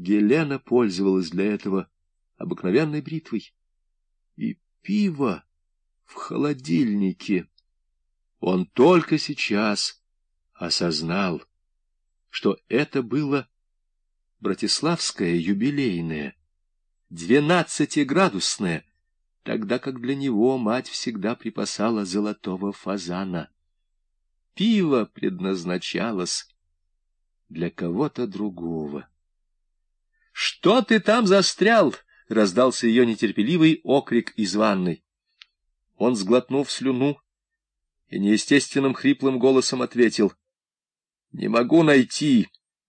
Гелена пользовалась для этого обыкновенной бритвой. И пиво в холодильнике. Он только сейчас осознал, что это было братиславское юбилейное, 12-градусное, тогда как для него мать всегда припасала золотого фазана. Пиво предназначалось для кого-то другого. — Что ты там застрял? — раздался ее нетерпеливый окрик из ванной. Он, сглотнув слюну, и неестественным хриплым голосом ответил: — Не могу найти.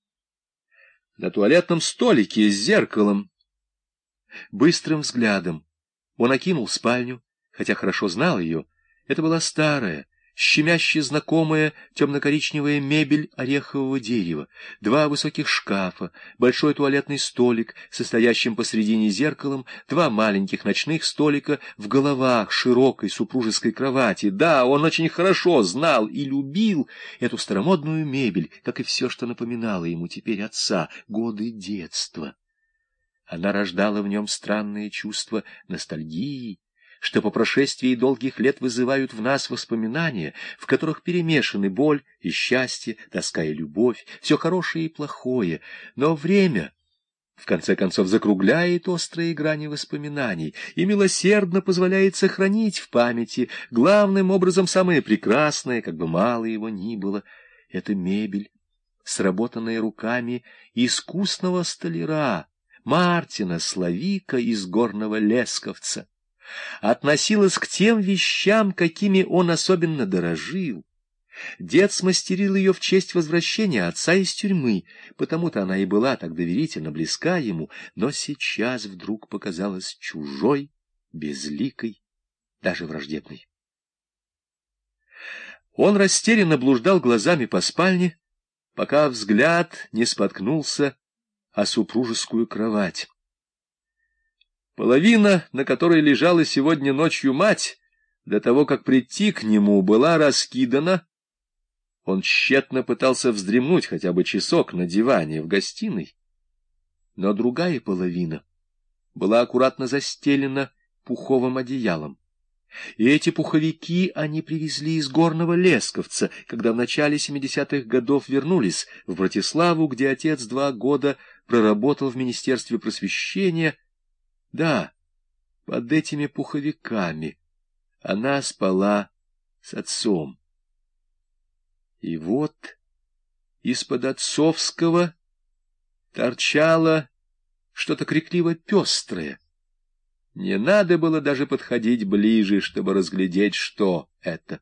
На туалетном столике с зеркалом. Быстрым взглядом он окинул спальню, хотя хорошо знал ее. Это была старая, щемяще знакомая темно-коричневая мебель орехового дерева, два высоких шкафа, большой туалетный столик, состоящим посредине зеркалом, два маленьких ночных столика в головах широкой супружеской кровати. Да, он очень хорошо знал и любил эту старомодную мебель, как и все, что напоминало ему теперь отца, годы детства. Она рождала в нем странные чувства ностальгии, что по прошествии долгих лет вызывают в нас воспоминания, в которых перемешаны боль и счастье, тоска и любовь, все хорошее и плохое, но время, в конце концов, закругляет острые грани воспоминаний и милосердно позволяет сохранить в памяти главным образом самое прекрасное, как бы мало его ни было. Это мебель, сработанная руками искусного столяра Мартина Славика из Горного Лесковца, относилась к тем вещам, какими он особенно дорожил. Дед смастерил ее в честь возвращения отца из тюрьмы, потому-то она и была так доверительно близка ему, но сейчас вдруг показалась чужой, безликой, даже враждебной. Он растерянно блуждал глазами по спальне, пока взгляд не споткнулся о супружескую кровать. Половина, на которой лежала сегодня ночью мать, до того, как прийти к нему, была раскидана. Он тщетно пытался вздремнуть хотя бы часок на диване в гостиной, но другая половина была аккуратно застелена пуховым одеялом. И эти пуховики они привезли из Горного Лесковца, когда в начале 70-х годов вернулись в Братиславу, где отец 2 года проработал в Министерстве просвещения. Да, под этими пуховиками она спала с отцом. И вот из-под отцовского торчало что-то крикливо-пестрое. Не надо было даже подходить ближе, чтобы разглядеть, что это.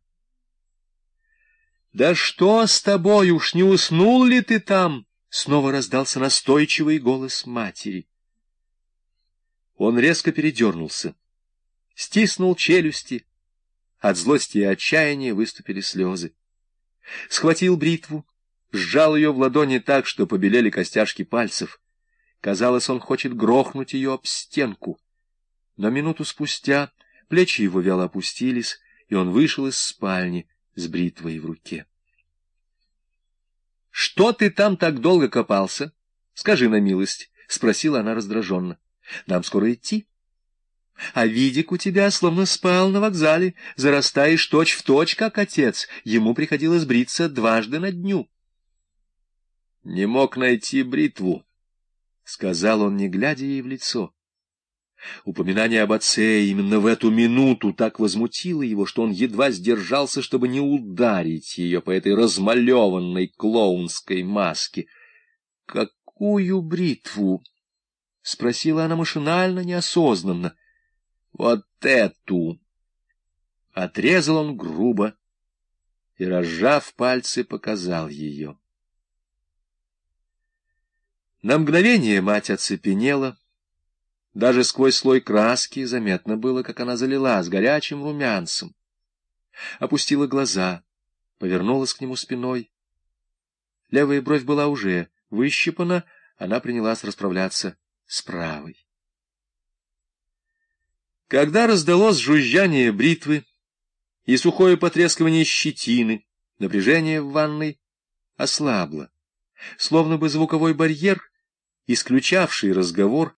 — Да что с тобой, уж не уснул ли ты там? — снова раздался настойчивый голос матери. Он резко передернулся, стиснул челюсти. От злости и отчаяния выступили слезы. Схватил бритву, сжал ее в ладони так, что побелели костяшки пальцев. Казалось, он хочет грохнуть ее об стенку. Но минуту спустя плечи его вяло опустились, и он вышел из спальни с бритвой в руке. — Что ты там так долго копался? Скажи на милость, — спросила она раздраженно. — Нам скоро идти. А Видик у тебя словно спал на вокзале, зарастаешь точь-в-точь, как отец. Ему приходилось бриться 2 на дню. — Не мог найти бритву, — сказал он, не глядя ей в лицо. Упоминание об отце именно в эту минуту так возмутило его, что он едва сдержался, чтобы не ударить ее по этой размалеванной клоунской маске. — Какую бритву? — спросила она машинально, неосознанно. — Вот эту! Отрезал он грубо и, разжав пальцы, показал ее. На мгновение мать оцепенела. Даже сквозь слой краски заметно было, как она залилась горячим румянцем. Опустила глаза, повернулась к нему спиной. Левая бровь была уже выщипана, она принялась расправляться с правой. Когда раздалось жужжание бритвы и сухое потрескивание щетины, напряжение в ванной ослабло. Словно бы звуковой барьер исключавший разговор